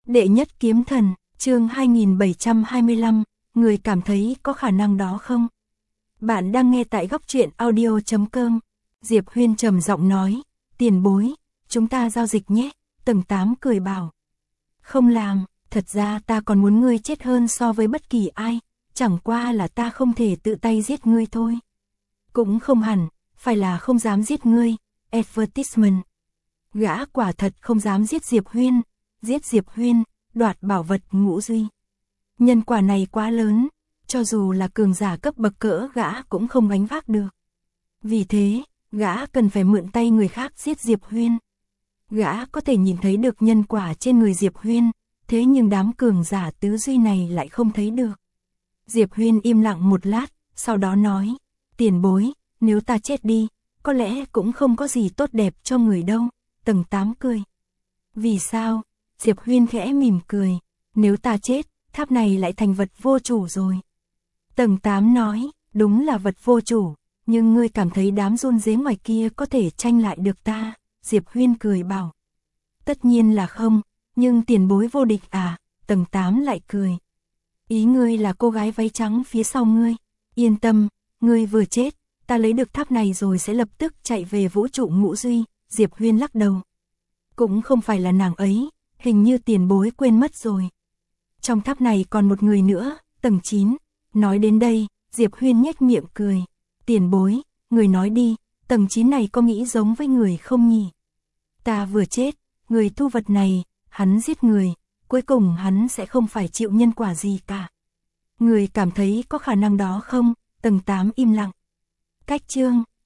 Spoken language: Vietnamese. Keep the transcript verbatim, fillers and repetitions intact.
Đệ nhất kiếm thần, chương hai nghìn bảy trăm hai mươi lăm, người cảm thấy có khả năng đó không? Bạn đang nghe tại góc truyện audio chấm com. Diệp Huyên trầm giọng nói, tiền bối, chúng ta giao dịch nhé. Tầng tám cười bảo, không làm, thật ra ta còn muốn ngươi chết hơn so với bất kỳ ai, chẳng qua là ta không thể tự tay giết ngươi thôi. Cũng không hẳn, phải là không dám giết ngươi. Advertisement. Gã quả thật không dám giết Diệp Huyên, giết Diệp Huyên, đoạt bảo vật ngũ duy. Nhân quả này quá lớn, cho dù là cường giả cấp bậc cỡ gã cũng không gánh vác được. Vì thế, gã cần phải mượn tay người khác giết Diệp Huyên. Gã có thể nhìn thấy được nhân quả trên người Diệp Huyên, thế nhưng đám cường giả tứ duy này lại không thấy được. Diệp Huyên im lặng một lát, sau đó nói, tiền bối, nếu ta chết đi, có lẽ cũng không có gì tốt đẹp cho người đâu. Tầng tám cười. Vì sao? Diệp Huyên khẽ mỉm cười, nếu ta chết, tháp này lại thành vật vô chủ rồi. Tầng tám nói, đúng là vật vô chủ, nhưng ngươi cảm thấy đám run rế ngoài kia có thể tranh lại được ta? Diệp Huyên cười bảo. Tất nhiên là không, nhưng tiền bối vô địch à? Tầng tám lại cười. Ý ngươi là cô gái váy trắng phía sau ngươi. Yên tâm, ngươi vừa chết, ta lấy được tháp này rồi sẽ lập tức chạy về vũ trụ ngũ duy. Diệp Huyên lắc đầu. Cũng không phải là nàng ấy, hình như tiền bối quên mất rồi. Trong tháp này còn một người nữa, tầng chín. Nói đến đây, Diệp Huyên nhếch miệng cười. Tiền bối, người nói đi, tầng chín này có nghĩ giống với người không nhỉ? Ta vừa chết, người thu vật này, hắn giết người, cuối cùng hắn sẽ không phải chịu nhân quả gì cả. Người cảm thấy có khả năng đó không? Tầng tám im lặng. Cách chương,